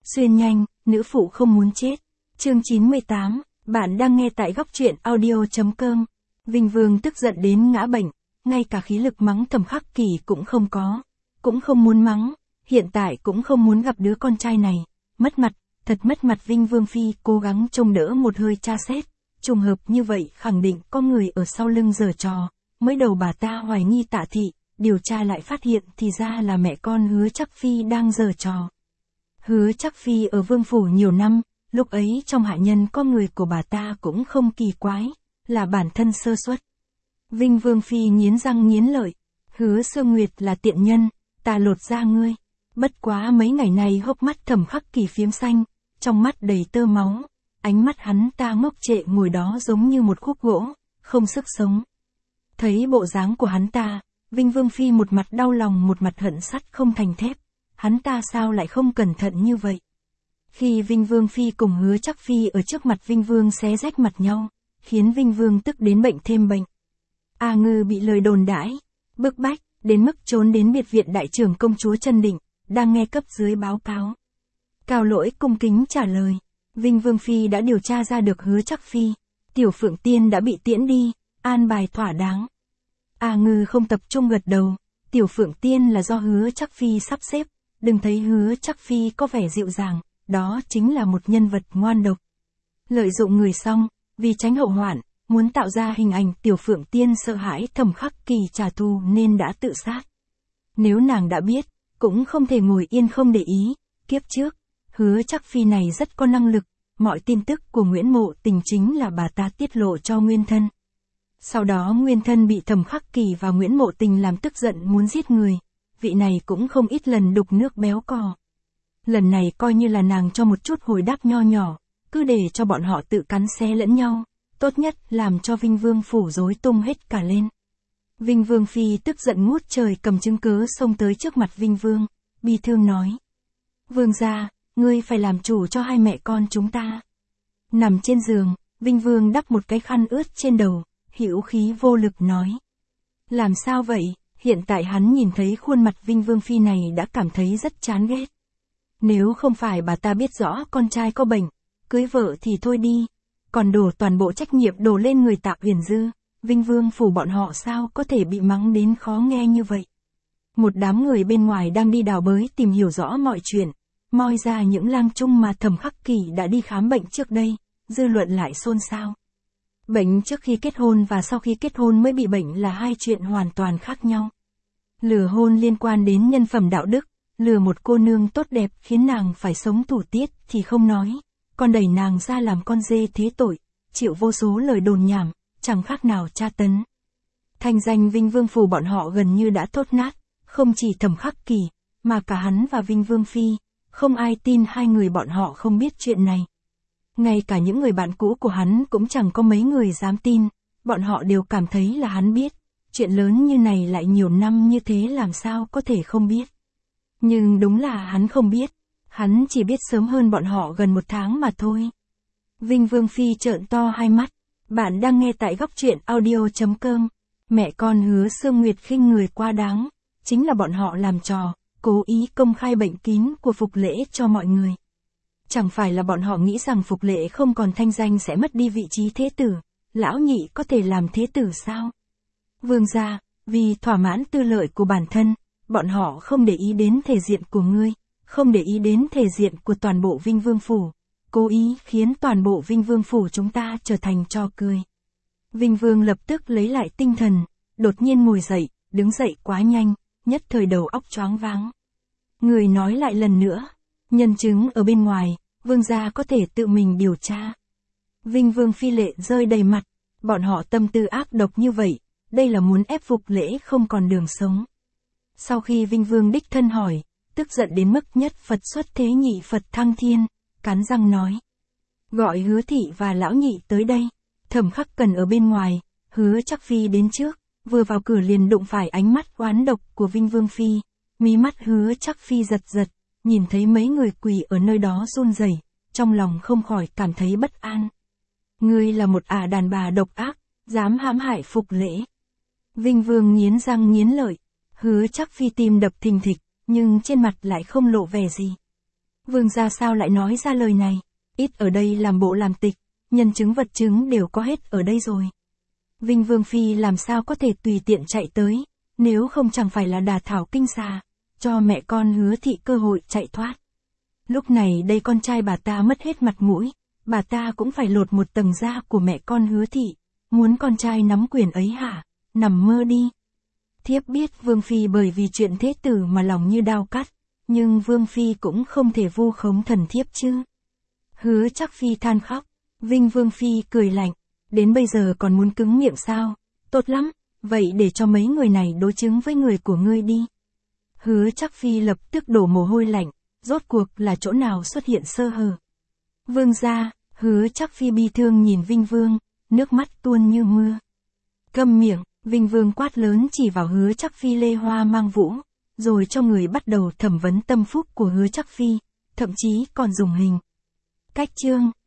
Xuyên nhanh, nữ phụ không muốn chết. Chương 98, bạn đang nghe tại góc truyện audio.com. Vinh Vương tức giận đến ngã bệnh, ngay cả khí lực mắng Thẩm Khắc Kỳ cũng không có. Cũng không muốn mắng, hiện tại cũng không muốn gặp đứa con trai này. Mất mặt, thật mất mặt. Vinh Vương Phi cố gắng trông đỡ một hơi tra xét. Trùng hợp như vậy khẳng định có người ở sau lưng giở trò. Mới đầu bà ta hoài nghi Tạ Thị, điều tra lại phát hiện thì ra là mẹ con Hứa Trắc Phi đang giở trò. Hứa Trắc Phi ở vương phủ nhiều năm, lúc ấy trong hạ nhân có người của bà ta cũng không kỳ quái, là bản thân sơ suất. Vinh Vương Phi nghiến răng nghiến lợi, Hứa Sương Nguyệt là tiện nhân, ta lột da ngươi. Bất quá mấy ngày này hốc mắt Thẩm Khắc Kỳ phiếm xanh, trong mắt đầy tơ máu, ánh mắt hắn ta ngốc trệ ngồi đó giống như một khúc gỗ, không sức sống. Thấy bộ dáng của hắn ta, Vinh Vương Phi một mặt đau lòng một mặt hận sắt không thành thép. Hắn ta sao lại không cẩn thận như vậy? Khi Vinh Vương Phi cùng Hứa Trắc Phi ở trước mặt Vinh Vương xé rách mặt nhau, khiến Vinh Vương tức đến bệnh thêm bệnh. A Ngư bị lời đồn đãi, bức bách, đến mức trốn đến biệt viện đại trưởng công chúa Trân Định, đang nghe cấp dưới báo cáo. Cao Lỗi cung kính trả lời, Vinh Vương Phi đã điều tra ra được Hứa Trắc Phi, Tiểu Phượng Tiên đã bị tiễn đi, an bài thỏa đáng. A Ngư không tập trung gật đầu, Tiểu Phượng Tiên là do Hứa Trắc Phi sắp xếp, đừng thấy Hứa Trắc Phi có vẻ dịu dàng, đó chính là một nhân vật ngoan độc. Lợi dụng người xong, vì tránh hậu hoạn, muốn tạo ra hình ảnh Tiểu Phượng Tiên sợ hãi Thẩm Khắc Kỳ trả thù nên đã tự sát. Nếu nàng đã biết, cũng không thể ngồi yên không để ý, kiếp trước, Hứa Trắc Phi này rất có năng lực, mọi tin tức của Nguyễn Mộ Tình chính là bà ta tiết lộ cho Nguyên Thân. Sau đó Nguyên Thân bị Thẩm Khắc Kỳ và Nguyễn Mộ Tình làm tức giận muốn giết người, vị này cũng không ít lần đục nước béo cò. Lần này coi như là nàng cho một chút hồi đáp nho nhỏ, cứ để cho bọn họ tự cắn xé lẫn nhau, tốt nhất làm cho Vinh Vương phủ rối tung hết cả lên. Vinh Vương Phi tức giận ngút trời cầm chứng cớ xông tới trước mặt Vinh Vương, bi thương nói. Vương gia, ngươi phải làm chủ cho hai mẹ con chúng ta. Nằm trên giường, Vinh Vương đắp một cái khăn ướt trên đầu, hữu khí vô lực nói. Làm sao vậy? Hiện tại hắn nhìn thấy khuôn mặt Vinh Vương Phi này đã cảm thấy rất chán ghét. Nếu không phải bà ta biết rõ con trai có bệnh, cưới vợ thì thôi đi, còn đổ toàn bộ trách nhiệm đổ lên người Tạ Huyền Dư, Vinh Vương phủ bọn họ sao có thể bị mắng đến khó nghe như vậy. Một đám người bên ngoài đang đi đào bới tìm hiểu rõ mọi chuyện, moi ra những lang chung mà Thẩm Khắc Kỳ đã đi khám bệnh trước đây, dư luận lại xôn xao. Bệnh trước khi kết hôn và sau khi kết hôn mới bị bệnh là hai chuyện hoàn toàn khác nhau. Lừa hôn liên quan đến nhân phẩm đạo đức, lừa một cô nương tốt đẹp khiến nàng phải sống tù tiết thì không nói, còn đẩy nàng ra làm con dê thế tội, chịu vô số lời đồn nhảm, chẳng khác nào tra tấn. Thanh danh Vinh Vương phủ bọn họ gần như đã thốt nát, không chỉ Thẩm Khắc Kỳ, mà cả hắn và Vinh Vương Phi, không ai tin hai người bọn họ không biết chuyện này. Ngay cả những người bạn cũ của hắn cũng chẳng có mấy người dám tin, bọn họ đều cảm thấy là hắn biết, chuyện lớn như này lại nhiều năm như thế làm sao có thể không biết. Nhưng đúng là hắn không biết, hắn chỉ biết sớm hơn bọn họ gần một tháng mà thôi. Vinh Vương Phi trợn to hai mắt, bạn đang nghe tại góc truyện audio.com, mẹ con Hứa Sương Nguyệt khinh người quá đáng, chính là bọn họ làm trò, cố ý công khai bệnh kín của Phục Lễ cho mọi người. Chẳng phải là bọn họ nghĩ rằng Phục Lễ không còn thanh danh sẽ mất đi vị trí thế tử, lão nhị có thể làm thế tử sao? Vương gia, vì thỏa mãn tư lợi của bản thân, bọn họ không để ý đến thể diện của ngươi, không để ý đến thể diện của toàn bộ Vinh Vương phủ, cố ý khiến toàn bộ Vinh Vương phủ chúng ta trở thành trò cười. Vinh Vương lập tức lấy lại tinh thần, đột nhiên ngồi dậy, đứng dậy quá nhanh, nhất thời đầu óc choáng váng. Người nói lại lần nữa, nhân chứng ở bên ngoài, vương gia có thể tự mình điều tra. Vinh Vương Phi lệ rơi đầy mặt, bọn họ tâm tư ác độc như vậy, đây là muốn ép Phục Lễ không còn đường sống. Sau khi Vinh Vương đích thân hỏi, tức giận đến mức nhất Phật xuất thế nhị Phật thăng thiên, cắn răng nói. Gọi Hứa thị và lão nhị tới đây, Thẩm Khắc Cần ở bên ngoài, Hứa Trắc Phi đến trước, vừa vào cửa liền đụng phải ánh mắt oán độc của Vinh Vương Phi, mí mắt Hứa Trắc Phi giật giật, nhìn thấy mấy người quỳ ở nơi đó run rẩy, trong lòng không khỏi cảm thấy bất an. Ngươi là một đàn bà độc ác, dám hãm hại Phục Lễ. Vinh Vương nghiến răng nghiến lợi, Hứa Trắc Phi tim đập thình thịch, nhưng trên mặt lại không lộ vẻ gì. Vương gia sao lại nói ra lời này? Ít ở đây làm bộ làm tịch, nhân chứng vật chứng đều có hết ở đây rồi. Vinh Vương Phi làm sao có thể tùy tiện chạy tới, nếu không chẳng phải là đả thảo kinh xà, cho mẹ con Hứa thị cơ hội chạy thoát. Lúc này đây con trai bà ta mất hết mặt mũi, bà ta cũng phải lột một tầng da của mẹ con Hứa thị, muốn con trai nắm quyền ấy hả? Nằm mơ đi. Thiếp biết Vương Phi bởi vì chuyện thế tử mà lòng như đao cắt, nhưng Vương Phi cũng không thể vu khống thần thiếp chứ. Hứa Trác Phi than khóc, Vinh Vương Phi cười lạnh, đến bây giờ còn muốn cứng miệng sao? Tốt lắm, vậy để cho mấy người này đối chứng với người của ngươi đi. Hứa Trác Phi lập tức đổ mồ hôi lạnh, rốt cuộc là chỗ nào xuất hiện sơ hở. Vương gia, Hứa Trác Phi bi thương nhìn Vinh Vương, nước mắt tuôn như mưa. Câm miệng, Vinh Vương quát lớn chỉ vào Hứa Trác Phi lê hoa mang vũ, rồi cho người bắt đầu thẩm vấn tâm phúc của Hứa Trác Phi, thậm chí còn dùng hình. Cách chương